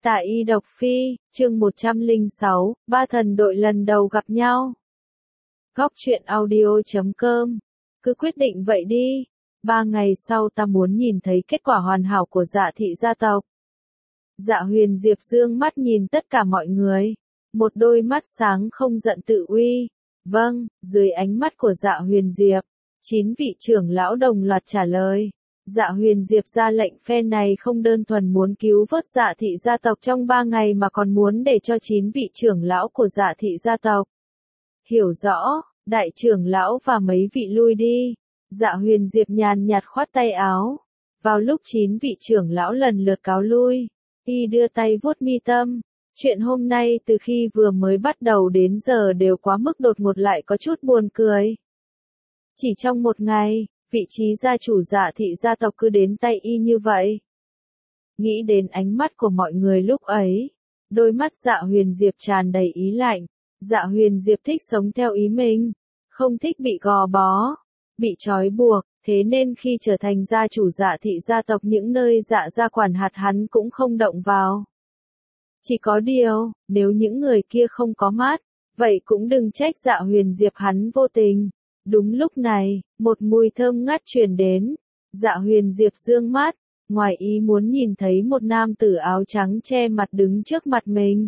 Tạ Y Độc Phi, chương 106, ba thần đội lần đầu gặp nhau. Góc truyện audio.com. Cứ quyết định vậy đi. 3 ngày sau ta muốn nhìn thấy kết quả hoàn hảo của Dạ thị gia tộc. Dạ Huyền Diệp dương mắt nhìn tất cả mọi người. Một đôi mắt sáng không giận tự uy. Vâng, dưới ánh mắt của Dạ Huyền Diệp, 9 vị trưởng lão đồng loạt trả lời. Dạ Huyền Diệp ra lệnh phe này không đơn thuần muốn cứu vớt Dạ thị gia tộc trong 3 ngày mà còn muốn để cho 9 vị trưởng lão của Dạ thị gia tộc hiểu rõ, đại trưởng lão và mấy vị lui đi. Dạ Huyền Diệp nhàn nhạt khoát tay áo. Vào lúc 9 vị trưởng lão lần lượt cáo lui, y đưa tay vuốt mi tâm. Chuyện hôm nay từ khi vừa mới bắt đầu đến giờ đều quá mức đột ngột lại có chút buồn cười. Chỉ trong một ngày, vị trí gia chủ Dạ thị gia tộc cứ đến tay y như vậy. Nghĩ đến ánh mắt của mọi người lúc ấy, đôi mắt Dạ Huyền Diệp tràn đầy ý lạnh. Dạ Huyền Diệp thích sống theo ý mình, không thích bị gò bó, bị trói buộc, thế nên khi trở thành gia chủ Dạ thị gia tộc những nơi Dạ gia quản hạt hắn cũng không động vào. Chỉ có điều, nếu những người kia không có mắt, vậy cũng đừng trách Dạ Huyền Diệp hắn vô tình. Đúng lúc này, một mùi thơm ngát truyền đến. Dạ Huyền Diệp dương mắt, ngoài ý muốn nhìn thấy một nam tử áo trắng che mặt đứng trước mặt mình.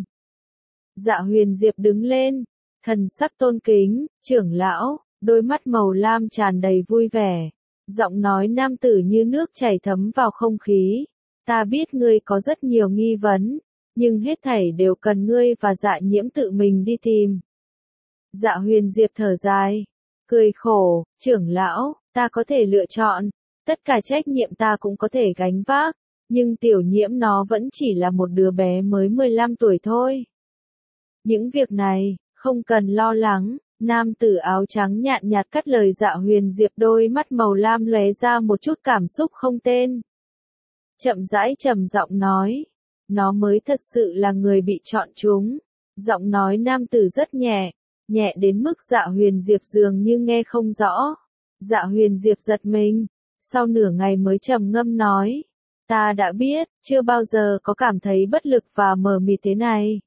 Dạ Huyền Diệp đứng lên, thần sắc tôn kính, trưởng lão, đôi mắt màu lam tràn đầy vui vẻ. Giọng nói nam tử như nước chảy thấm vào không khí. Ta biết ngươi có rất nhiều nghi vấn, nhưng hết thảy đều cần ngươi và Dạ Nhiễm tự mình đi tìm. Dạ Huyền Diệp thở dài, cười khổ, trưởng lão, ta có thể lựa chọn, tất cả trách nhiệm ta cũng có thể gánh vác, nhưng Tiểu Nhiễm nó vẫn chỉ là một đứa bé mới 15 tuổi thôi. Những việc này, không cần lo lắng. Nam tử áo trắng nhàn nhạt cắt lời Dạ Huyền Diệp, đôi mắt màu lam lóe ra một chút cảm xúc không tên. Chậm rãi trầm giọng nói, nó mới thật sự là người bị chọn chúng. Giọng nói nam tử rất nhẹ, nhẹ đến mức Dạ Huyền Diệp dường như nghe không rõ. Dạ Huyền Diệp giật mình, sau nửa ngày mới trầm ngâm nói, ta đã biết, chưa bao giờ có cảm thấy bất lực và mờ mịt thế này.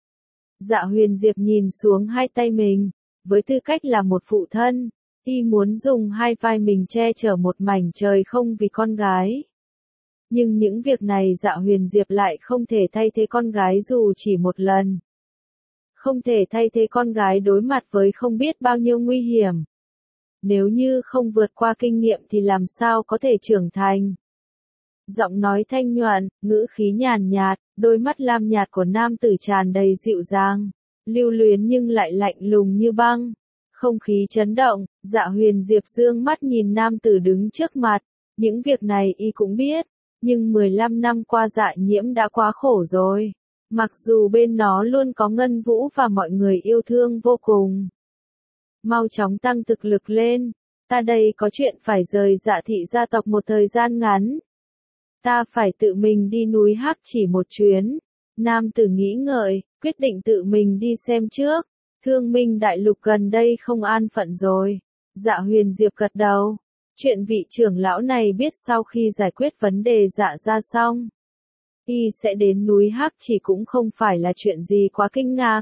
Dạ Huyền Diệp nhìn xuống hai tay mình, với tư cách là một phụ thân, y muốn dùng hai vai mình che chở một mảnh trời không vì con gái. Nhưng những việc này Dạ Huyền Diệp lại không thể thay thế con gái dù chỉ một lần. Không thể thay thế con gái đối mặt với không biết bao nhiêu nguy hiểm. Nếu như không vượt qua kinh nghiệm thì làm sao có thể trưởng thành. Giọng nói thanh nhuận, ngữ khí nhàn nhạt, đôi mắt lam nhạt của nam tử tràn đầy dịu dàng, lưu luyến nhưng lại lạnh lùng như băng. Không khí chấn động, Dạ Huyền Diệp dương mắt nhìn nam tử đứng trước mặt. Những việc này y cũng biết, nhưng 15 năm qua Dạ Nhiễm đã quá khổ rồi. Mặc dù bên nó luôn có Ngân Vũ và mọi người yêu thương vô cùng. Mau chóng tăng thực lực lên, ta đây có chuyện phải rời Dạ thị gia tộc một thời gian ngắn. Ta phải tự mình đi núi Hắc chỉ một chuyến. Nam tử nghĩ ngợi, quyết định tự mình đi xem trước. Thương Minh đại lục gần đây không an phận rồi. Dạ Huyền Diệp gật đầu. Chuyện vị trưởng lão này biết sau khi giải quyết vấn đề Dạ ra xong, y sẽ đến núi Hắc chỉ cũng không phải là chuyện gì quá kinh ngạc.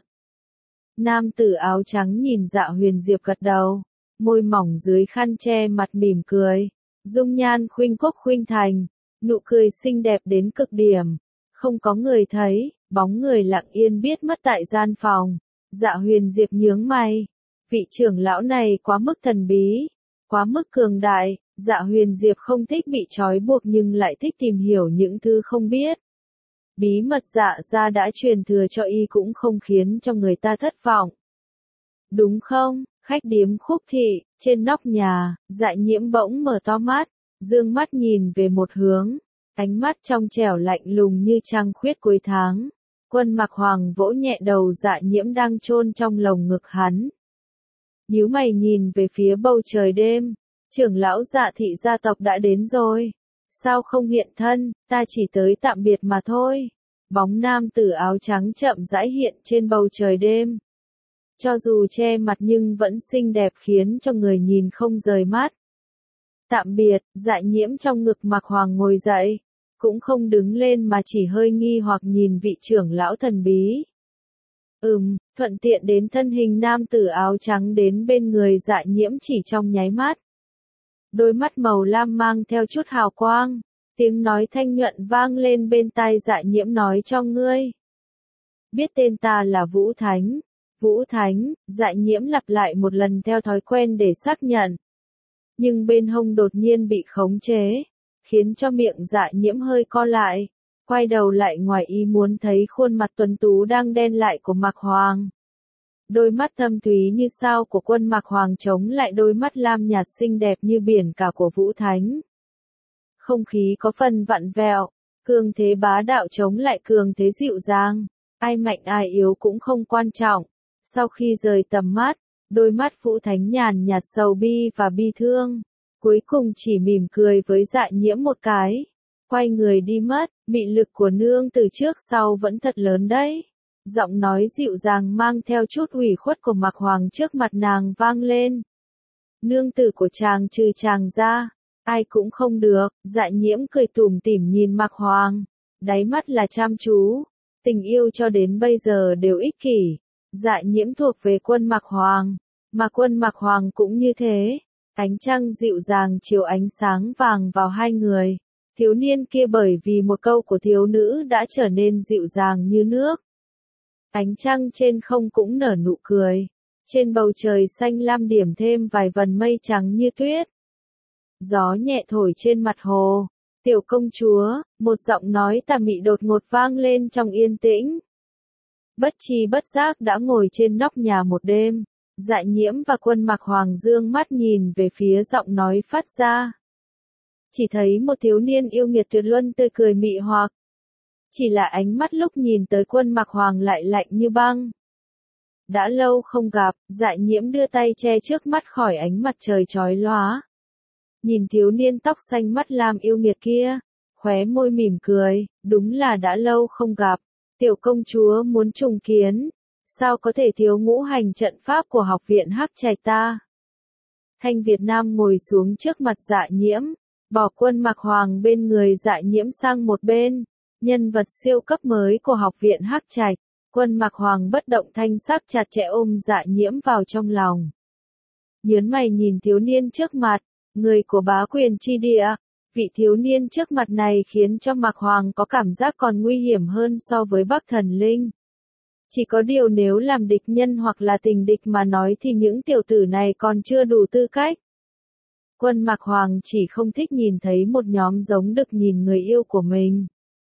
Nam tử áo trắng nhìn Dạ Huyền Diệp gật đầu, môi mỏng dưới khăn che mặt mỉm cười, dung nhan khuynh quốc khuynh thành, nụ cười xinh đẹp đến cực điểm. Không có người thấy, bóng người lặng yên biết mất tại gian phòng. Dạ Huyền Diệp nhướng mày, vị trưởng lão này quá mức thần bí, quá mức cường đại. Dạ Huyền Diệp không thích bị trói buộc nhưng lại thích tìm hiểu những thứ không biết. Bí mật Dạ gia đã truyền thừa cho y cũng không khiến cho người ta thất vọng. Đúng không? Khách điếm Khúc thị, trên nóc nhà, Dạ Nhiễm bỗng mở to mắt, dương mắt nhìn về một hướng, ánh mắt trong trẻo lạnh lùng như trăng khuyết cuối tháng. Quân Mặc Hoàng vỗ nhẹ đầu Dạ Nhiễm đang chôn trong lồng ngực hắn. Nhíu mày nhìn về phía bầu trời đêm, trưởng lão Dạ thị gia tộc đã đến rồi. Sao không hiện thân, ta chỉ tới tạm biệt mà thôi. Bóng nam tử áo trắng chậm rãi hiện trên bầu trời đêm. Cho dù che mặt nhưng vẫn xinh đẹp khiến cho người nhìn không rời mắt. Tạm biệt, Dạ Nhiễm trong ngực Mặc Hoàng ngồi dậy. cũng không đứng lên mà chỉ hơi nghi hoặc nhìn vị trưởng lão thần bí. Thuận tiện đến thân hình nam tử áo trắng đến bên người Dạ Nhiễm chỉ trong nháy mắt. Đôi mắt màu lam mang theo chút hào quang, tiếng nói thanh nhuận vang lên bên tai Dạ Nhiễm, nói cho ngươi. Biết tên ta là Vũ Thánh. Vũ Thánh, Dạ Nhiễm lặp lại một lần theo thói quen để xác nhận. Nhưng bên hông đột nhiên bị khống chế, khiến cho miệng Dạ Nhiễm hơi co lại. Quay đầu lại ngoài ý muốn thấy khuôn mặt tuấn tú đang đen lại của Mạc Hoàng. Đôi mắt thâm thúy như sao của Quân Mạc Hoàng chống lại đôi mắt lam nhạt xinh đẹp như biển cả của Vũ Thánh. Không khí có phần vặn vẹo, cường thế bá đạo chống lại cường thế dịu dàng. Ai mạnh ai yếu cũng không quan trọng. Sau khi rời tầm mắt, đôi mắt Vũ Thánh nhàn nhạt sầu bi và bi thương. Cuối cùng chỉ mỉm cười với Dạ Nhiễm một cái. Quay người đi mất, mị lực của nương từ trước sau vẫn thật lớn đấy. Giọng nói dịu dàng mang theo chút ủy khuất của Mạc Hoàng trước mặt nàng vang lên. Nương tử của chàng trừ chàng ra, ai cũng không được. Dạ Nhiễm cười tủm tỉm nhìn Mạc Hoàng, đáy mắt là chăm chú. Tình yêu cho đến bây giờ đều ích kỷ. Dạ Nhiễm thuộc về Quân Mạc Hoàng, mà Quân Mạc Hoàng cũng như thế. Ánh trăng dịu dàng chiếu ánh sáng vàng vào hai người. Thiếu niên kia bởi vì một câu của thiếu nữ đã trở nên dịu dàng như nước. Ánh trăng trên không cũng nở nụ cười. Trên bầu trời xanh lam điểm thêm vài vần mây trắng như tuyết. Gió nhẹ thổi trên mặt hồ. Tiểu công chúa, một giọng nói tà mị đột ngột vang lên trong yên tĩnh. Bất tri bất giác đã ngồi trên nóc nhà một đêm. Dạ Nhiễm và Quân Mạc Hoàng dương mắt nhìn về phía giọng nói phát ra. Chỉ thấy một thiếu niên yêu nghiệt tuyệt luân tươi cười mị hoặc. Chỉ là ánh mắt lúc nhìn tới Quân Mạc Hoàng lại lạnh như băng. Đã lâu không gặp, Dạ Nhiễm đưa tay che trước mắt khỏi ánh mặt trời chói lóa. Nhìn thiếu niên tóc xanh mắt lam yêu nghiệt kia, khóe môi mỉm cười, đúng là đã lâu không gặp. Tiểu công chúa muốn trùng kiến, sao có thể thiếu ngũ hành trận pháp của học viện Hắc Trạch ta. Thanh Việt Nam ngồi xuống trước mặt Dạ Nhiễm, bỏ Quân Mạc Hoàng bên người Dạ Nhiễm sang một bên. Nhân vật siêu cấp mới của học viện Hắc Trạch. Quân Mạc Hoàng bất động thanh sắc chặt chẽ ôm Dạ Nhiễm vào trong lòng. Nhớn mày nhìn thiếu niên trước mặt, người của bá quyền chi địa. Vị thiếu niên trước mặt này khiến cho Mạc Hoàng có cảm giác còn nguy hiểm hơn so với Bắc Thần Linh. Chỉ có điều nếu làm địch nhân hoặc là tình địch mà nói thì những tiểu tử này còn chưa đủ tư cách. Quân Mạc Hoàng chỉ không thích nhìn thấy một nhóm giống đực nhìn người yêu của mình.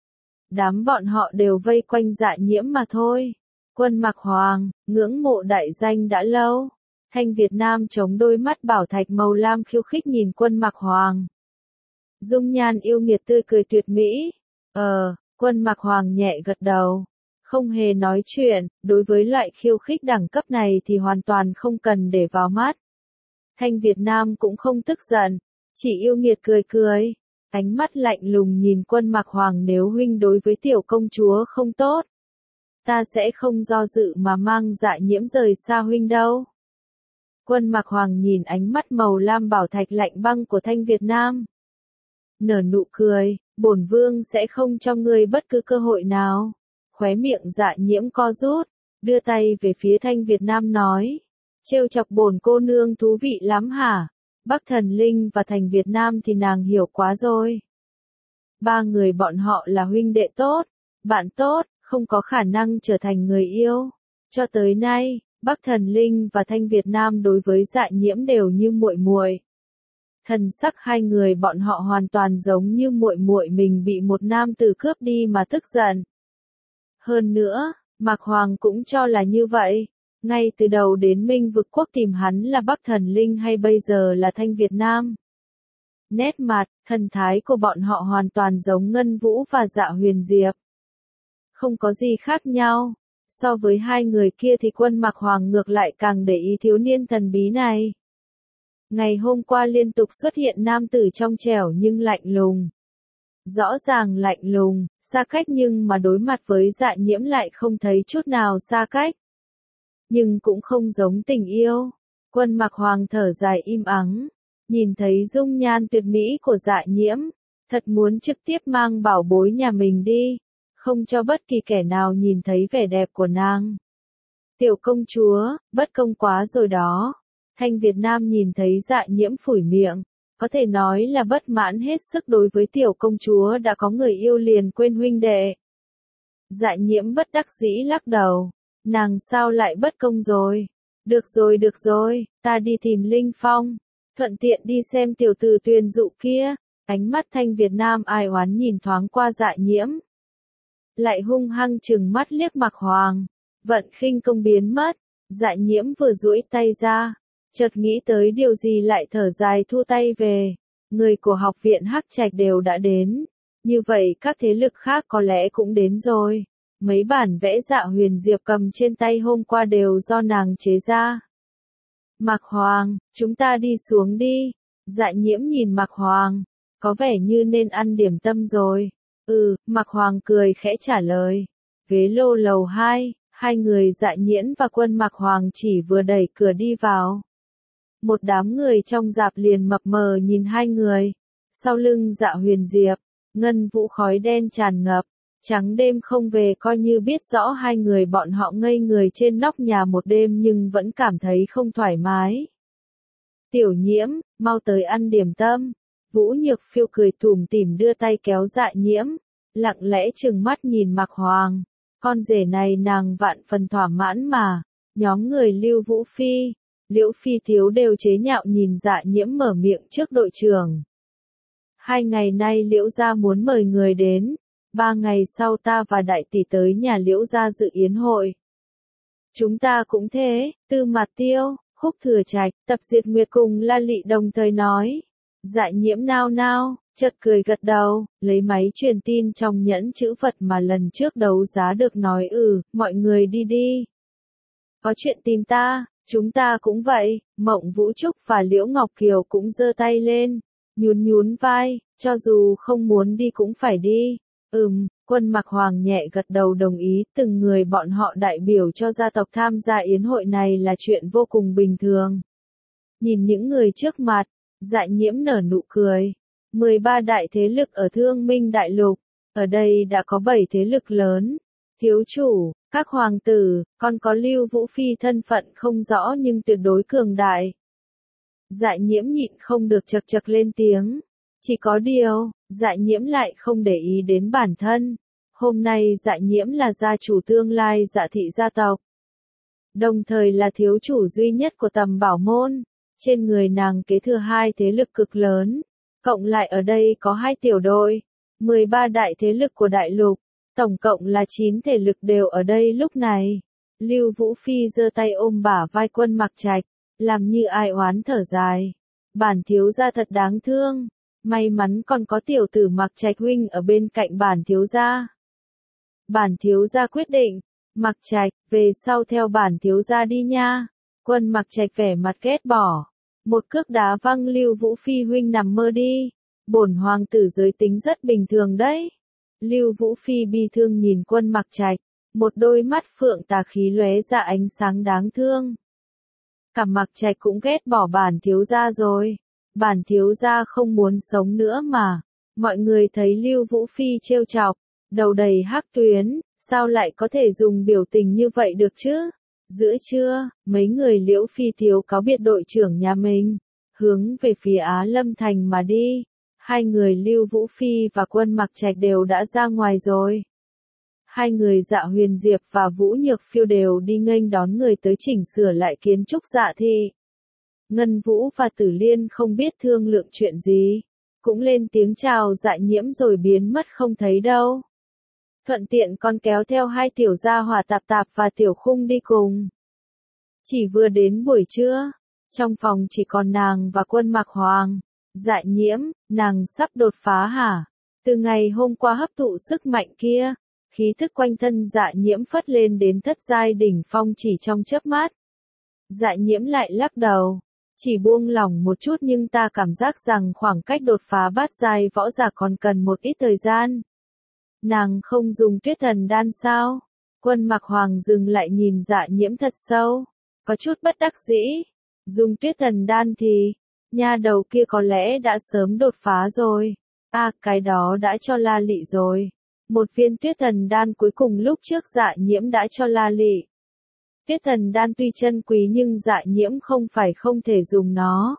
Đám bọn họ đều vây quanh Dạ Nhiễm mà thôi. Quân Mạc Hoàng, ngưỡng mộ đại danh đã lâu. Thanh Việt Nam chống đôi mắt bảo thạch màu lam khiêu khích nhìn Quân Mạc Hoàng. Dung nhan yêu nghiệt tươi cười tuyệt mỹ. Quân Mạc Hoàng nhẹ gật đầu. Không hề nói chuyện, đối với loại khiêu khích đẳng cấp này thì hoàn toàn không cần để vào mắt. Thanh Việt Nam cũng không tức giận, chỉ yêu nghiệt cười cười. Ánh mắt lạnh lùng nhìn Quân Mạc Hoàng, nếu huynh đối với tiểu công chúa không tốt, ta sẽ không do dự mà mang Dạ Nhiễm rời xa huynh đâu. Quân Mạc Hoàng nhìn ánh mắt màu lam bảo thạch lạnh băng của Thanh Việt Nam. Nở nụ cười, bổn vương sẽ không cho ngươi bất cứ cơ hội nào. Khóe miệng Dạ Nhiễm co rút, đưa tay về phía Thanh Việt Nam nói. Trêu chọc bổn cô nương thú vị lắm hả? Bắc Thần Linh và Thành Việt Nam thì nàng hiểu quá rồi. Ba người bọn họ là huynh đệ tốt, bạn tốt, không có khả năng trở thành người yêu. Cho tới nay, Bắc Thần Linh và Thanh Việt Nam đối với Dạ Nhiễm đều như muội muội. Thần sắc hai người bọn họ hoàn toàn giống như muội muội mình bị một nam tử cướp đi mà tức giận. Hơn nữa, Mạc Hoàng cũng cho là như vậy. Ngay từ đầu đến Minh Vực Quốc tìm hắn là Bắc Thần Linh hay bây giờ là Thanh Việt Nam. Nét mặt, thần thái của bọn họ hoàn toàn giống Ngân Vũ và Dạ Huyền Diệp. Không có gì khác nhau. So với hai người kia thì Quân Mạc Hoàng ngược lại càng để ý thiếu niên thần bí này. Ngày hôm qua liên tục xuất hiện nam tử trong trẻo nhưng lạnh lùng. Rõ ràng lạnh lùng, xa cách nhưng mà đối mặt với Dạ Nhiễm lại không thấy chút nào xa cách. Nhưng cũng không giống tình yêu. Quân Mạc Hoàng thở dài im ắng, nhìn thấy dung nhan tuyệt mỹ của Dạ Nhiễm, Thật muốn trực tiếp mang bảo bối nhà mình đi, không cho bất kỳ kẻ nào nhìn thấy vẻ đẹp của nàng. Tiểu công chúa, bất công quá rồi đó. Thanh Việt Nam nhìn thấy Dạ Nhiễm phủi miệng, có thể nói là bất mãn hết sức đối với tiểu công chúa đã có người yêu liền quên huynh đệ. Dạ Nhiễm bất đắc dĩ lắc đầu, nàng sao lại bất công rồi? Được rồi, ta đi tìm Linh Phong, thuận tiện đi xem tiểu tử Tuyền Dụ kia. Ánh mắt Thanh Việt Nam ai oán nhìn thoáng qua Dạ Nhiễm, lại hung hăng trừng mắt liếc Mạc Hoàng. Vận khinh công biến mất, Dạ Nhiễm vừa duỗi tay ra, chợt nghĩ tới điều gì lại thở dài thu tay về. Người của học viện Hắc Trạch đều đã đến, như vậy các thế lực khác có lẽ cũng đến rồi. Mấy bản vẽ Dạ Huyền Diệp cầm trên tay hôm qua đều do nàng chế ra. Mạc Hoàng, chúng ta đi xuống đi. Dạ Nhiễm nhìn Mạc Hoàng, có vẻ như nên ăn điểm tâm rồi. Mạc Hoàng cười khẽ trả lời. Ghế lô lầu 2, hai người Dạ Nhiễm và Quân Mạc Hoàng chỉ vừa đẩy cửa đi vào. Một đám người trong rạp liền mập mờ nhìn hai người. Sau lưng Dạ Huyền Diệp, ngân vũ khói đen tràn ngập. Trắng đêm không về coi như biết rõ hai người bọn họ ngây người trên nóc nhà một đêm nhưng vẫn cảm thấy không thoải mái. Tiểu Nhiễm, mau tới ăn điểm tâm. Vũ Nhược Phiêu cười tủm tỉm đưa tay kéo Dạ Nhiễm, lặng lẽ trừng mắt nhìn Mạc Hoàng. Con rể này nàng vạn phần thỏa mãn mà. Nhóm người Lưu Vũ Phi, Liễu Phi Thiếu đều chế nhạo nhìn Dạ Nhiễm mở miệng trước đội trưởng. 2 ngày nay Liễu gia muốn mời người đến. 3 ngày sau ta và đại tỷ tới nhà Liễu gia dự yến hội. Chúng ta cũng thế. Tư Mạt Tiêu, Khúc Thừa Trạch, Tập Diệt Nguyệt cùng La Lị đồng thời nói. Dạ Nhiễm nao nao, chợt cười gật đầu, lấy máy truyền tin trong nhẫn chữ vật mà lần trước đấu giá được nói mọi người đi đi. Có chuyện tìm ta, chúng ta cũng vậy. Mộng Vũ Trúc và Liễu Ngọc Kiều cũng giơ tay lên, nhún vai, cho dù không muốn đi cũng phải đi. Quân Mạc Hoàng nhẹ gật đầu đồng ý, từng người bọn họ đại biểu cho gia tộc tham gia yến hội này là chuyện vô cùng bình thường. Nhìn những người trước mặt, Dạ Nhiễm nở nụ cười. 13 đại thế lực ở Thương Minh Đại Lục, ở đây đã có 7 thế lực lớn. Thiếu chủ, các hoàng tử, còn có Lưu Vũ Phi thân phận không rõ nhưng tuyệt đối cường đại. Dạ Nhiễm nhịn không được chật chật lên tiếng. Chỉ có điều, Dạ Nhiễm lại không để ý đến bản thân. Hôm nay Dạ Nhiễm là gia chủ tương lai Dạ thị gia tộc, đồng thời là thiếu chủ duy nhất của Tầm Bảo môn. Trên người nàng kế thừa 2 thế lực cực lớn, cộng lại ở đây có 2 tiểu đội, 13 đại thế lực của đại lục, tổng cộng là 9 thể lực đều ở đây lúc này. Lưu Vũ Phi giơ tay ôm bả vai Quân Mạc Trạch, làm như ai oán thở dài. Bản thiếu gia thật đáng thương, may mắn còn có tiểu tử Mạc Trạch huynh ở bên cạnh bản thiếu gia. Bản thiếu gia quyết định, Mạc Trạch, về sau theo bản thiếu gia đi nha. Quân Mạc Trạch vẻ mặt ghét bỏ, một cước đá văng Lưu Vũ Phi huynh nằm mơ đi. Bổn hoàng tử giới tính rất bình thường đấy. Lưu Vũ Phi bi thương nhìn Quân Mạc Trạch, một đôi mắt phượng tà khí lóe ra ánh sáng đáng thương. Cả Mạc Trạch cũng ghét bỏ bản thiếu gia rồi. Bản thiếu gia không muốn sống nữa mà. Mọi người thấy Lưu Vũ Phi trêu chọc, đầu đầy hắc tuyến, sao lại có thể dùng biểu tình như vậy được chứ? Giữa trưa, mấy người Liễu Phi Thiếu cáo biệt đội trưởng nhà mình, hướng về phía Á Lâm Thành mà đi. 2 người Lưu Vũ Phi và Quân Mạc Trạch đều đã ra ngoài rồi. 2 người Dạ Huyền Diệp và Vũ Nhược Phiêu đều đi nghênh đón người tới chỉnh sửa lại kiến trúc Dạ thị. Ngân Vũ và Tử Liên không biết thương lượng chuyện gì, cũng lên tiếng chào Dạ Nhiễm rồi biến mất không thấy đâu. Thuận tiện còn kéo theo 2 tiểu gia hỏa Tạp Tạp và Tiểu Khung đi cùng. Chỉ vừa đến buổi trưa, trong phòng chỉ còn nàng và Quân Mạc Hoàng. Dạ Nhiễm, nàng sắp đột phá hả? Từ ngày hôm qua hấp thụ sức mạnh kia, khí thức quanh thân Dạ Nhiễm phất lên đến thất giai đỉnh phong chỉ trong chớp mắt. Dạ Nhiễm lại lắc đầu, chỉ buông lỏng một chút nhưng ta cảm giác rằng khoảng cách đột phá bát giai võ giả còn cần một ít thời gian. Nàng không dùng Tuyết Thần đan sao? Quân Mạc Hoàng dừng lại nhìn Dạ Nhiễm thật sâu, có chút bất đắc dĩ. Dùng Tuyết Thần đan thì, nha đầu kia có lẽ đã sớm đột phá rồi. À, cái đó đã cho La Lị rồi. Một viên tuyết thần đan cuối cùng lúc trước Dạ Nhiễm đã cho La Lị. Tuyết thần đan tuy chân quý nhưng Dạ Nhiễm không phải không thể dùng nó.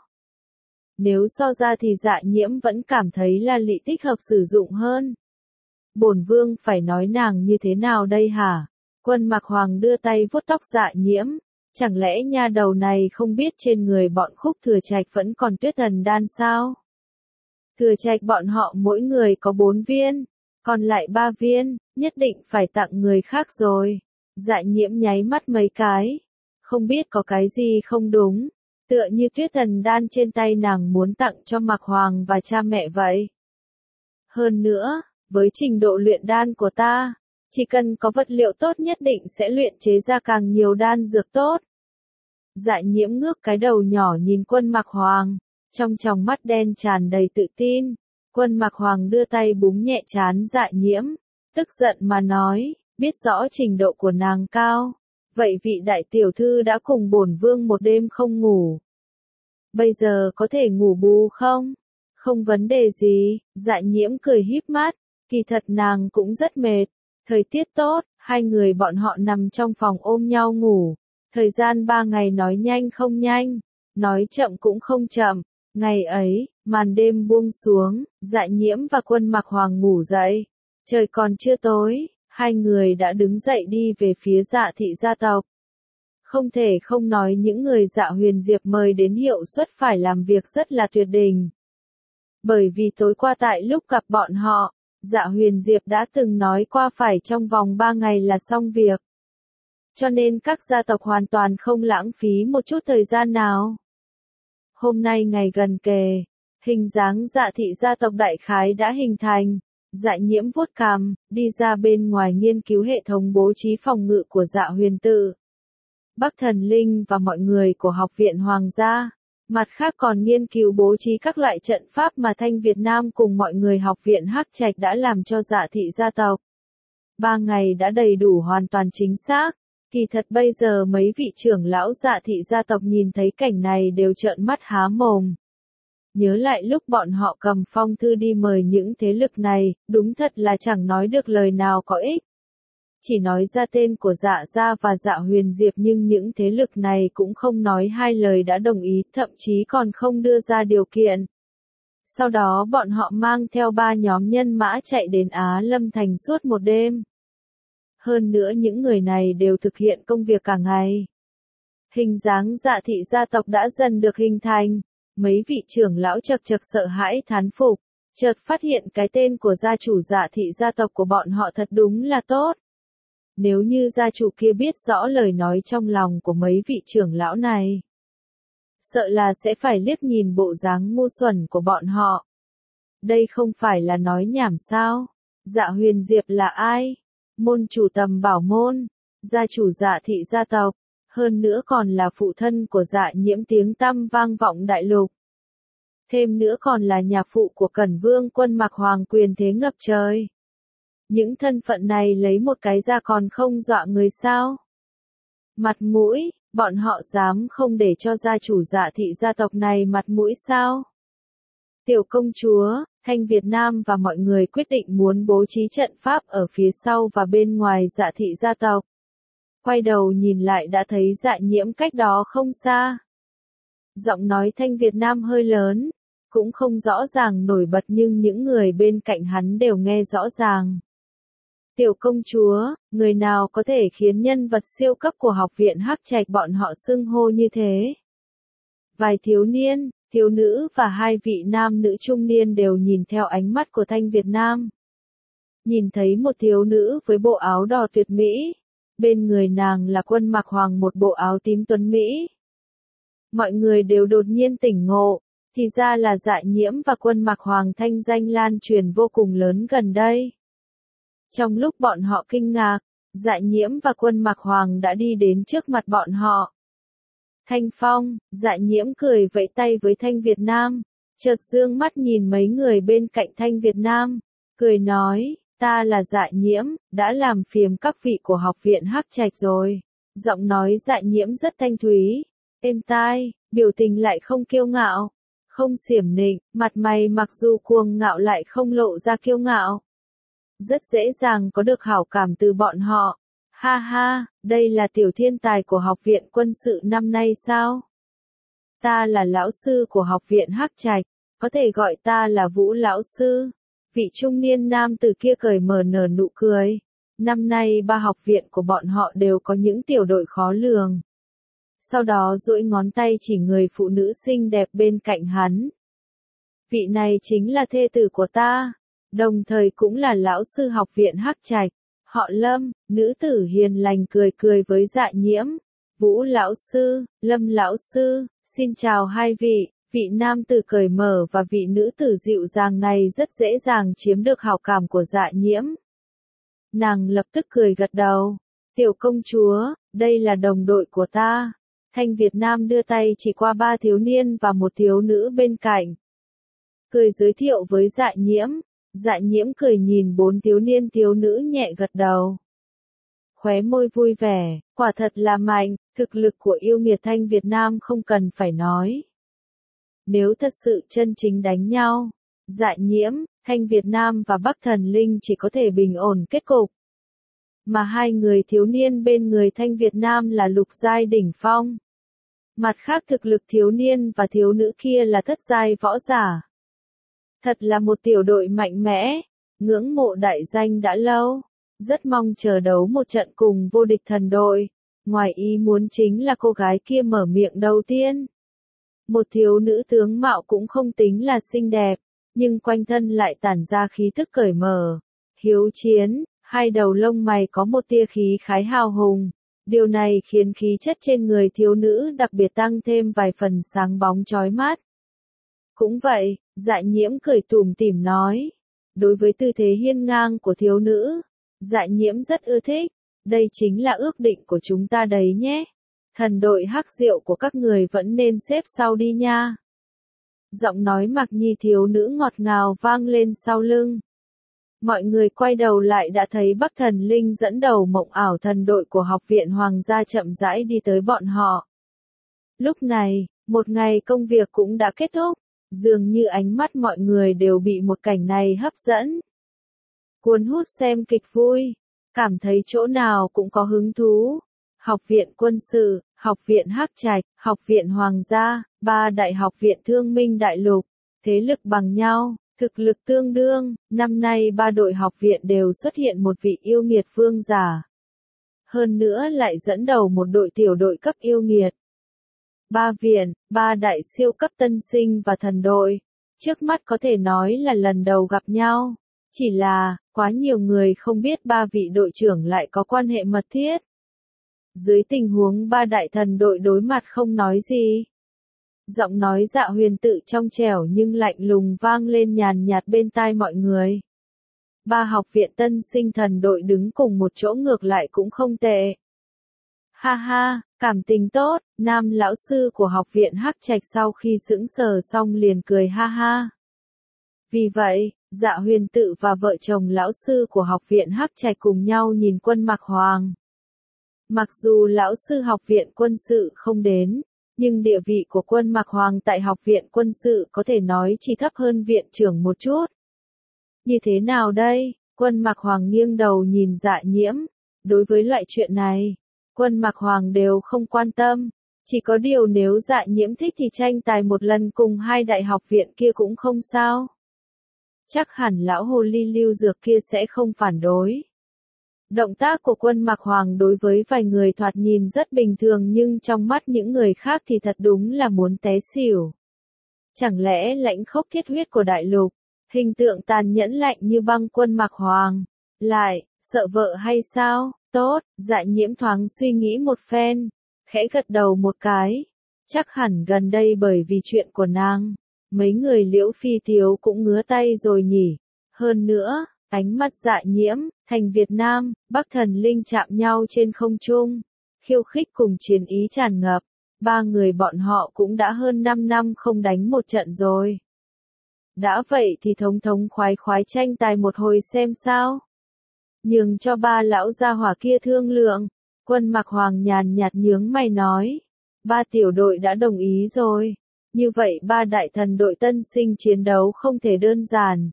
Nếu so ra thì Dạ Nhiễm vẫn cảm thấy La Lị thích hợp sử dụng hơn. Bổn vương phải nói nàng như thế nào đây hả? Quân Mạc Hoàng đưa tay vuốt tóc Dạ Nhiễm. Chẳng lẽ nha đầu này không biết trên người bọn Khúc Thừa Trạch vẫn còn tuyết thần đan sao? Thừa Trạch bọn họ mỗi người có 4 viên, còn lại 3 viên, nhất định phải tặng người khác rồi. Dạ Nhiễm nháy mắt mấy cái, không biết có cái gì không đúng, tựa như tuyết thần đan trên tay nàng muốn tặng cho Mạc Hoàng và cha mẹ vậy. Hơn nữa, với trình độ luyện đan của ta, chỉ cần có vật liệu tốt nhất định sẽ luyện chế ra càng nhiều đan dược tốt. Dạ Nhiễm ngước cái đầu nhỏ nhìn Quân Mạc Hoàng, trong tròng mắt đen tràn đầy tự tin. Quân Mạc Hoàng đưa tay búng nhẹ trán Dạ Nhiễm, tức giận mà nói, biết rõ trình độ của nàng cao, vậy vị đại tiểu thư đã cùng bổn vương một đêm không ngủ. Bây giờ có thể ngủ bù không? Không vấn đề gì, Dạ Nhiễm cười híp mắt, kỳ thật nàng cũng rất mệt. Thời tiết tốt, hai người bọn họ nằm trong phòng ôm nhau ngủ. Thời gian 3 ngày nói nhanh không nhanh, nói chậm cũng không chậm. Ngày ấy, màn đêm buông xuống, Dạ Nhiễm và Quân Mạc Hoàng ngủ dậy. Trời còn chưa tối, hai người đã đứng dậy đi về phía Dạ thị gia tộc. Không thể không nói những người Dạ Huyền Diệp mời đến hiệu suất phải làm việc rất là tuyệt đỉnh. Bởi vì tối qua tại lúc gặp bọn họ, Dạ Huyền Diệp đã từng nói qua phải trong vòng 3 ngày là xong việc. Cho nên các gia tộc hoàn toàn không lãng phí một chút thời gian nào. Hôm nay ngày gần kề, hình dáng Dạ thị gia tộc đại khái đã hình thành. Dạ Nhiễm vuốt cằm, đi ra bên ngoài nghiên cứu hệ thống bố trí phòng ngự của Dạ Huyền Tự. Bắc Thần Linh và mọi người của Học viện Hoàng gia. Mặt khác còn nghiên cứu bố trí các loại trận pháp mà Thanh Việt Nam cùng mọi người Học viện Hắc Trạch đã làm cho Dạ thị gia tộc. 3 ngày đã đầy đủ hoàn toàn chính xác. Kỳ thật bây giờ mấy vị trưởng lão Dạ thị gia tộc nhìn thấy cảnh này đều trợn mắt há mồm. Nhớ lại lúc bọn họ cầm phong thư đi mời những thế lực này, đúng thật là chẳng nói được lời nào có ích. Chỉ nói ra tên của Dạ gia và Dạ Huyền Diệp nhưng những thế lực này cũng không nói hai lời đã đồng ý, thậm chí còn không đưa ra điều kiện. Sau đó bọn họ mang theo 3 nhóm nhân mã chạy đến Á Lâm Thành suốt một đêm. Hơn nữa những người này đều thực hiện công việc cả ngày. Hình dáng Dạ thị gia tộc đã dần được hình thành. Mấy vị trưởng lão chật chật sợ hãi thán phục, chợt phát hiện cái tên của gia chủ Dạ thị gia tộc của bọn họ thật đúng là tốt. Nếu như gia chủ kia biết rõ lời nói trong lòng của mấy vị trưởng lão này, sợ là sẽ phải liếc nhìn bộ dáng ngu xuẩn của bọn họ. Đây không phải là nói nhảm sao? Dạ Huyền Diệp là ai? Môn chủ Tầm Bảo môn, gia chủ Dạ thị gia tộc, hơn nữa còn là phụ thân của Dạ Nhiễm tiếng tăm vang vọng đại lục. Thêm nữa còn là nhạc phụ của Cẩn Vương Quân Mạc Hoàng quyền thế ngập trời. Những thân phận này lấy một cái ra còn không dọa người sao? Mặt mũi, bọn họ dám không để cho gia chủ Dạ thị gia tộc này mặt mũi sao? Tiểu công chúa, Thanh Việt Nam và mọi người quyết định muốn bố trí trận pháp ở phía sau và bên ngoài Dạ thị gia tộc. Quay đầu nhìn lại đã thấy Dạ Nhiễm cách đó không xa. Giọng nói Thanh Việt Nam hơi lớn, cũng không rõ ràng nổi bật nhưng những người bên cạnh hắn đều nghe rõ ràng. Tiểu công chúa, người nào có thể khiến nhân vật siêu cấp của Học viện Hắc Trạch bọn họ xưng hô như thế? Vài thiếu niên, thiếu nữ và 2 vị nam nữ trung niên đều nhìn theo ánh mắt của Thanh Việt Nam. Nhìn thấy một thiếu nữ với bộ áo đỏ tuyệt mỹ, bên người nàng là Quân Mạc Hoàng một bộ áo tím tuấn mỹ. Mọi người đều đột nhiên tỉnh ngộ, thì ra là Dạ Nhiễm và Quân Mạc Hoàng thanh danh lan truyền vô cùng lớn gần đây. Trong lúc bọn họ kinh ngạc, Dạ Nhiễm và Quân Mạc Hoàng đã đi đến trước mặt bọn họ. Thanh Phong, Dạ Nhiễm cười vẫy tay với Thanh Việt Nam, chợt dương mắt nhìn mấy người bên cạnh Thanh Việt Nam, cười nói, ta là Dạ Nhiễm, đã làm phiền các vị của Học viện Hắc Trạch rồi. Giọng nói Dạ Nhiễm rất thanh thúy, êm tai, biểu tình lại không kiêu ngạo, không xiểm nịnh, mặt mày mặc dù cuồng ngạo lại không lộ ra kiêu ngạo. Rất dễ dàng có được hảo cảm từ bọn họ. Ha ha, đây là tiểu thiên tài của học viện quân sự năm nay sao? Ta là lão sư của học viện Hắc Trạch, có thể gọi ta là Vũ lão sư. Vị trung niên nam từ kia cởi mở nở nụ cười. Năm nay ba học viện của bọn họ đều có những tiểu đội khó lường. Sau đó duỗi ngón tay chỉ người phụ nữ xinh đẹp bên cạnh hắn. Vị này chính là thê tử của ta, đồng thời cũng là lão sư học viện Hắc Trạch, họ Lâm. Nữ tử hiền lành cười cười với Dạ Nhiễm. Vũ lão sư, Lâm lão sư, xin chào hai vị. Vị nam tử cởi mở và vị nữ tử dịu dàng này rất dễ dàng chiếm được hảo cảm của Dạ Nhiễm. Nàng lập tức cười gật đầu. Tiểu công chúa, đây là đồng đội của ta. Thanh Việt Nam đưa tay chỉ qua ba thiếu niên và một thiếu nữ bên cạnh. Cười giới thiệu với Dạ Nhiễm. Dạ Nhiễm cười nhìn bốn thiếu niên thiếu nữ nhẹ gật đầu. Khóe môi vui vẻ, quả thật là mạnh, thực lực của yêu nghiệt Thanh Việt Nam không cần phải nói. Nếu thật sự chân chính đánh nhau, Dạ Nhiễm, Thanh Việt Nam và Bắc Thần Linh chỉ có thể bình ổn kết cục. Mà hai người thiếu niên bên người Thanh Việt Nam là lục giai đỉnh phong. Mặt khác thực lực thiếu niên và thiếu nữ kia là thất giai võ giả. Thật là một tiểu đội mạnh mẽ, ngưỡng mộ đại danh đã lâu, rất mong chờ đấu một trận cùng vô địch thần đội. Ngoài ý muốn chính là cô gái kia mở miệng đầu tiên. Một thiếu nữ tướng mạo cũng không tính là xinh đẹp, nhưng quanh thân lại tản ra khí tức cởi mở, hiếu chiến, hai đầu lông mày có một tia khí khái hào hùng. Điều này khiến khí chất trên người thiếu nữ đặc biệt tăng thêm vài phần sáng bóng chói mắt. Cũng vậy, Dạ Nhiễm cười tủm tỉm nói. Đối với tư thế hiên ngang của thiếu nữ, Dạ Nhiễm rất ưa thích. Đây chính là ước định của chúng ta đấy nhé. Thần đội hắc diệu của các người vẫn nên xếp sau đi nha. Giọng nói Mạc Nhi thiếu nữ ngọt ngào vang lên sau lưng. Mọi người quay đầu lại đã thấy Bắc Thần Linh dẫn đầu mộng ảo thần đội của học viện Hoàng gia chậm rãi đi tới bọn họ. Lúc này, một ngày công việc cũng đã kết thúc, dường như ánh mắt mọi người đều bị một cảnh này hấp dẫn. Cuốn hút xem kịch vui, cảm thấy chỗ nào cũng có hứng thú. Học viện quân sự, học viện Hắc Trạch, học viện Hoàng gia, ba đại học viện thương minh đại lục, thế lực bằng nhau. Thực lực tương đương, năm nay ba đội học viện đều xuất hiện một vị yêu nghiệt vương giả. Hơn nữa lại dẫn đầu một đội tiểu đội cấp yêu nghiệt. Ba viện, ba đại siêu cấp tân sinh và thần đội. Trước mắt có thể nói là lần đầu gặp nhau. Chỉ là, quá nhiều người không biết ba vị đội trưởng lại có quan hệ mật thiết. Dưới tình huống ba đại thần đội đối mặt không nói gì. Giọng nói Dạ Huyền Tự trong trẻo nhưng lạnh lùng vang lên nhàn nhạt bên tai mọi người. Ba học viện tân sinh thần đội đứng cùng một chỗ ngược lại cũng không tệ. Ha ha, cảm tình tốt, nam lão sư của học viện Hắc Trạch sau khi sững sờ xong liền cười ha ha. Vì vậy, Dạ Huyền Tự và vợ chồng lão sư của học viện Hắc Trạch cùng nhau nhìn Quân Mặc Hoàng. Mặc dù lão sư học viện quân sự không đến, nhưng địa vị của Quân Mặc Hoàng tại học viện quân sự có thể nói chỉ thấp hơn viện trưởng một chút. Như thế nào đây? Quân Mặc Hoàng nghiêng đầu nhìn Dạ Nhiễm. Đối với loại chuyện này, Quân Mặc Hoàng đều không quan tâm. Chỉ có điều nếu Dạ Nhiễm thích thì tranh tài một lần cùng hai đại học viện kia cũng không sao. Chắc hẳn lão hồ ly Lưu Dược kia sẽ không phản đối. Động tác của Quân Mặc Hoàng đối với vài người thoạt nhìn rất bình thường nhưng trong mắt những người khác thì thật đúng là muốn té xỉu. Chẳng lẽ lãnh khốc thiết huyết của đại lục, hình tượng tàn nhẫn lạnh như băng Quân Mặc Hoàng, lại, sợ vợ hay sao? Tốt, Dạ Nhiễm thoáng suy nghĩ một phen, khẽ gật đầu một cái. Chắc hẳn gần đây bởi vì chuyện của nàng, mấy người Liễu Phi Thiếu cũng ngứa tay rồi nhỉ. Hơn nữa, ánh mắt Dạ Nhiễm, Thành Việt Nam, Bắc Thần Linh chạm nhau trên không trung, khiêu khích cùng chiến ý tràn ngập. Ba người bọn họ cũng đã hơn 5 năm không đánh một trận rồi. Đã vậy thì thống thống khoái khoái tranh tài một hồi xem sao. Nhường cho ba lão gia hỏa kia thương lượng. Quân Mặc Hoàng nhàn nhạt nhướng mày nói. Ba tiểu đội đã đồng ý rồi. Như vậy ba đại thần đội tân sinh chiến đấu không thể đơn giản.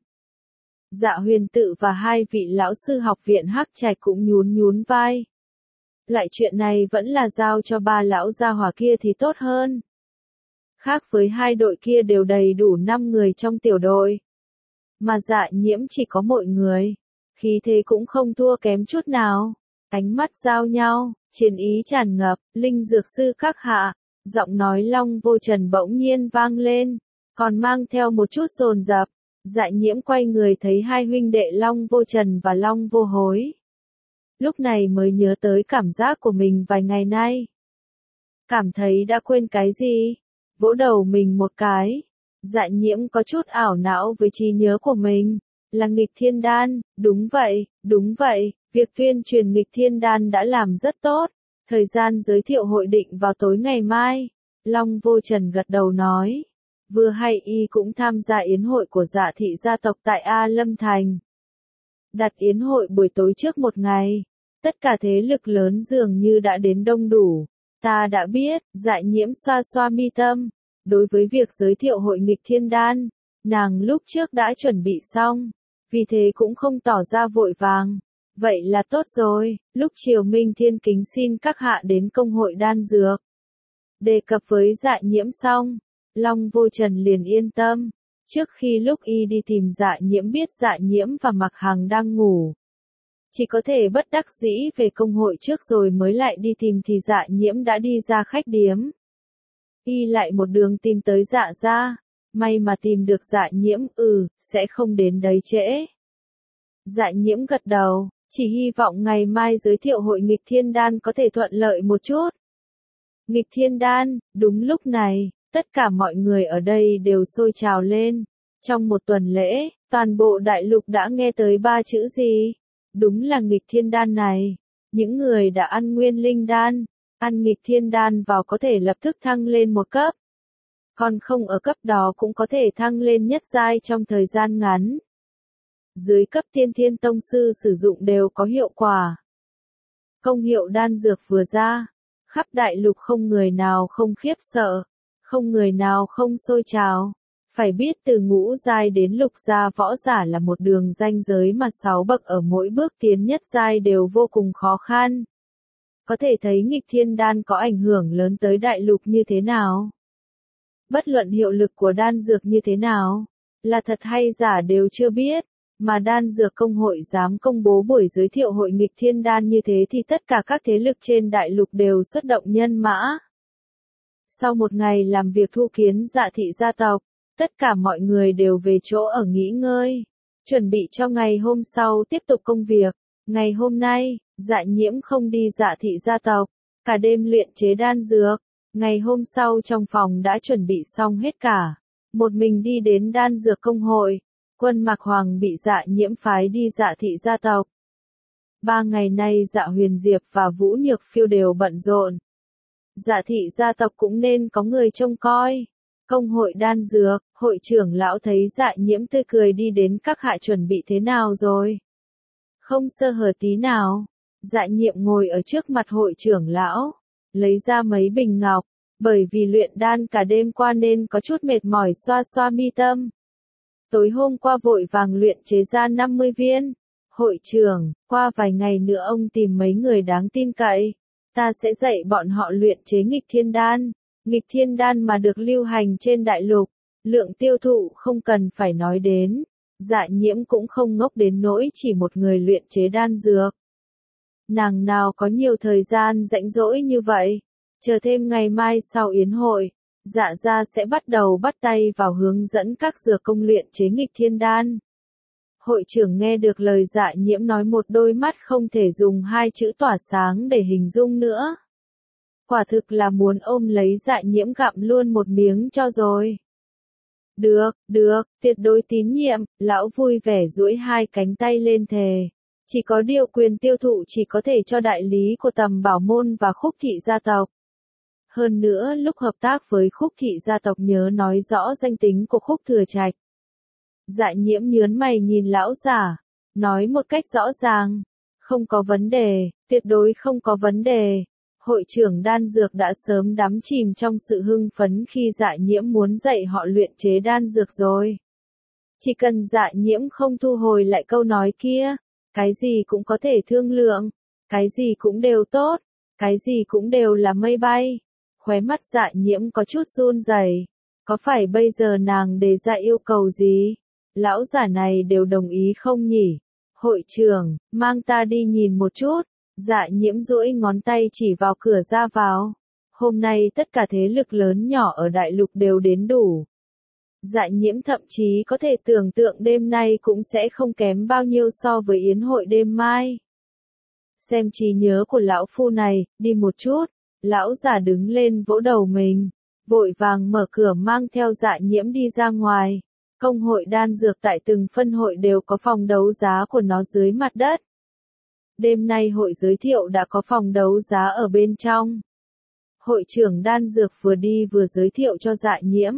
Dạ Huyền Tự và hai vị lão sư học viện Hắc Trạch cũng nhún nhún vai. Loại chuyện này vẫn là giao cho ba lão gia hỏa kia thì tốt hơn. Khác với hai đội kia đều đầy đủ 5 người trong tiểu đội. Mà Dạ Nhiễm chỉ có một người. Khí thế cũng không thua kém chút nào. Ánh mắt giao nhau, chiến ý tràn ngập, linh dược sư các hạ. Giọng nói Long Vô Trần bỗng nhiên vang lên, còn mang theo một chút dồn dập. Dạ Nhiễm quay người thấy hai huynh đệ Long Vô Trần và Long Vô Hối. Lúc này mới nhớ tới cảm giác của mình vài ngày nay. Cảm thấy đã quên cái gì? Vỗ đầu mình một cái. Dạ Nhiễm có chút ảo não với trí nhớ của mình. Là nghịch thiên đan, đúng vậy, việc tuyên truyền nghịch thiên đan đã làm rất tốt. Thời gian giới thiệu hội định vào tối ngày mai. Long Vô Trần gật đầu nói. Vừa hay y cũng tham gia yến hội của Dạ thị gia tộc tại A Lâm Thành. Đặt yến hội buổi tối trước một ngày. Tất cả thế lực lớn dường như đã đến đông đủ. Ta đã biết, Dạ Nhiễm xoa xoa mi tâm. Đối với việc giới thiệu hội nghịch thiên đan, nàng lúc trước đã chuẩn bị xong. Vì thế cũng không tỏ ra vội vàng. Vậy là tốt rồi, lúc chiều Minh Thiên kính xin các hạ đến công hội đan dược. Đề cập với Dạ Nhiễm xong, Long Vô Trần liền yên tâm. Trước khi lúc y đi tìm Dạ Nhiễm biết Dạ Nhiễm và Mặc Hằng đang ngủ. Chỉ có thể bất đắc dĩ về công hội trước rồi mới lại đi tìm thì Dạ Nhiễm đã đi ra khách điếm. Y lại một đường tìm tới Dạ gia, may mà tìm được Dạ Nhiễm, sẽ không đến đấy trễ. Dạ Nhiễm gật đầu, chỉ hy vọng ngày mai giới thiệu hội nghịch thiên đan có thể thuận lợi một chút. Nghịch thiên đan, đúng lúc này, tất cả mọi người ở đây đều sôi trào lên. Trong một tuần lễ, toàn bộ đại lục đã nghe tới 3 chữ gì? Đúng là nghịch thiên đan này. Những người đã ăn nguyên linh đan, ăn nghịch thiên đan vào có thể lập tức thăng lên một cấp. Còn không ở cấp đó cũng có thể thăng lên nhất giai trong thời gian ngắn. Dưới cấp tiên thiên tông sư sử dụng đều có hiệu quả. Công hiệu đan dược vừa ra, khắp đại lục không người nào không khiếp sợ, không người nào không sôi trào. Phải biết từ ngũ giai đến lục gia võ giả là một đường ranh giới mà 6 bậc ở mỗi bước tiến nhất giai đều vô cùng khó khăn. Có thể thấy nghịch thiên đan có ảnh hưởng lớn tới đại lục như thế nào. Bất luận hiệu lực của đan dược như thế nào, là thật hay giả đều chưa biết, mà đan dược công hội dám công bố buổi giới thiệu hội nghịch thiên đan như thế thì tất cả các thế lực trên đại lục đều xuất động nhân mã. Sau một ngày làm việc thu kiến Dạ thị gia tộc, tất cả mọi người đều về chỗ ở nghỉ ngơi, chuẩn bị cho ngày hôm sau tiếp tục công việc. Ngày hôm nay, Dạ Nhiễm không đi Dạ thị gia tộc, cả đêm luyện chế đan dược. Ngày hôm sau trong phòng đã chuẩn bị xong hết cả. Một mình đi đến đan dược công hội. Quân Mạc Hoàng bị Dạ Nhiễm phái đi Dạ thị gia tộc. 3 ngày nay Dạ Huyền Diệp và Vũ Nhược Phiêu đều bận rộn. Dạ thị gia tộc cũng nên có người trông coi. Công hội đan dược, hội trưởng lão thấy Dạ Nhiễm tươi cười đi đến các hạ chuẩn bị thế nào rồi? Không sơ hở tí nào. Dạ Nhiễm ngồi ở trước mặt hội trưởng lão, lấy ra mấy bình ngọc, bởi vì luyện đan cả đêm qua nên có chút mệt mỏi xoa xoa mi tâm. Tối hôm qua vội vàng luyện chế ra 50 viên. Hội trưởng, qua vài ngày nữa ông tìm mấy người đáng tin cậy. Ta sẽ dạy bọn họ luyện chế nghịch thiên đan. Nghịch thiên đan mà được lưu hành trên đại lục. Lượng tiêu thụ không cần phải nói đến. Dạ Nhiễm cũng không ngốc đến nỗi chỉ một người luyện chế đan dược. Nàng nào có nhiều thời gian rảnh rỗi như vậy. Chờ thêm ngày mai sau yến hội. Dạ gia sẽ bắt đầu bắt tay vào hướng dẫn các dược công luyện chế nghịch thiên đan. Hội trưởng nghe được lời Dạ Nhiễm nói một đôi mắt không thể dùng 2 chữ tỏa sáng để hình dung nữa. Quả thực là muốn ôm lấy Dạ Nhiễm gặm luôn một miếng cho rồi. Được, tuyệt đối tín nhiệm, lão vui vẻ duỗi 2 cánh tay lên thề. Chỉ có điều quyền tiêu thụ chỉ có thể cho đại lý của Tầm Bảo Môn và Khúc thị gia tộc. Hơn nữa lúc hợp tác với Khúc thị gia tộc nhớ nói rõ danh tính của Khúc Thừa Trạch. Dạ Nhiễm nhớn mày nhìn lão giả, nói một cách rõ ràng, không có vấn đề, tuyệt đối không có vấn đề. Hội trưởng đan dược đã sớm đắm chìm trong sự hưng phấn khi Dạ Nhiễm muốn dạy họ luyện chế đan dược rồi. Chỉ cần Dạ Nhiễm không thu hồi lại câu nói kia, cái gì cũng có thể thương lượng, cái gì cũng đều tốt, cái gì cũng đều là mây bay. Khóe mắt Dạ Nhiễm có chút run rẩy. Có phải bây giờ nàng đề ra yêu cầu gì? Lão giả này đều đồng ý không nhỉ? Hội trưởng, mang ta đi nhìn một chút. Dạ Nhiễm duỗi ngón tay chỉ vào cửa ra vào. Hôm nay tất cả thế lực lớn nhỏ ở đại lục đều đến đủ. Dạ Nhiễm thậm chí có thể tưởng tượng đêm nay cũng sẽ không kém bao nhiêu so với yến hội đêm mai. Xem trí nhớ của lão phu này, đi một chút. Lão giả đứng lên vỗ đầu mình, vội vàng mở cửa mang theo Dạ Nhiễm đi ra ngoài. Công hội đan dược tại từng phân hội đều có phòng đấu giá của nó dưới mặt đất. Đêm nay hội giới thiệu đã có phòng đấu giá ở bên trong. Hội trưởng đan dược vừa đi vừa giới thiệu cho Dạ Nhiễm.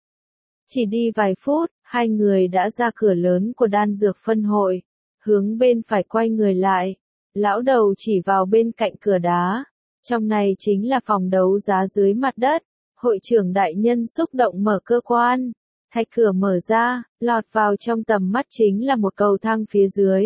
Chỉ đi vài phút, hai người đã ra cửa lớn của đan dược phân hội, hướng bên phải quay người lại. Lão đầu chỉ vào bên cạnh cửa đá. Trong này chính là phòng đấu giá dưới mặt đất. Hội trưởng đại nhân xúc động mở cơ quan. Thạch cửa mở ra, lọt vào trong tầm mắt chính là một cầu thang phía dưới.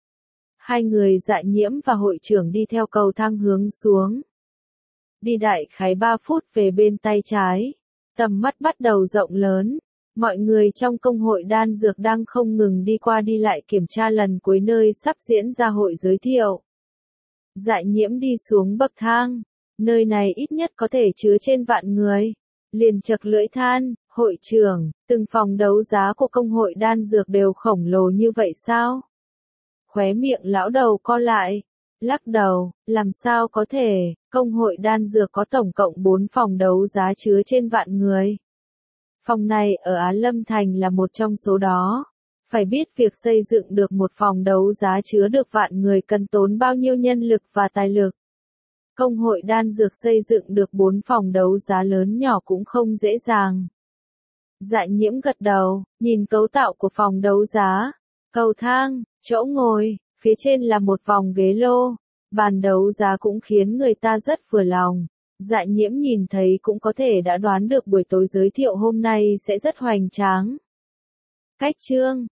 Hai người Dạ Nhiễm và hội trưởng đi theo cầu thang hướng xuống. Đi đại khái 3 phút về bên tay trái. Tầm mắt bắt đầu rộng lớn. Mọi người trong công hội đan dược đang không ngừng đi qua đi lại kiểm tra lần cuối nơi sắp diễn ra hội giới thiệu. Dạ Nhiễm đi xuống bậc thang. Nơi này ít nhất có thể chứa trên vạn người. Liền chật lưỡi than, hội trưởng, từng phòng đấu giá của công hội đan dược đều khổng lồ như vậy sao? Khóe miệng lão đầu co lại, lắc đầu, làm sao có thể, công hội đan dược có tổng cộng 4 phòng đấu giá chứa trên vạn người. Phòng này ở Á Lâm Thành là một trong số đó. Phải biết việc xây dựng được một phòng đấu giá chứa được vạn người cần tốn bao nhiêu nhân lực và tài lực. Công hội đan dược xây dựng được 4 phòng đấu giá lớn nhỏ cũng không dễ dàng. Dạ Nhiễm gật đầu, nhìn cấu tạo của phòng đấu giá. Cầu thang, chỗ ngồi, phía trên là một vòng ghế lô. Bàn đấu giá cũng khiến người ta rất vừa lòng. Dạ Nhiễm nhìn thấy cũng có thể đã đoán được buổi tối giới thiệu hôm nay sẽ rất hoành tráng. Cách chương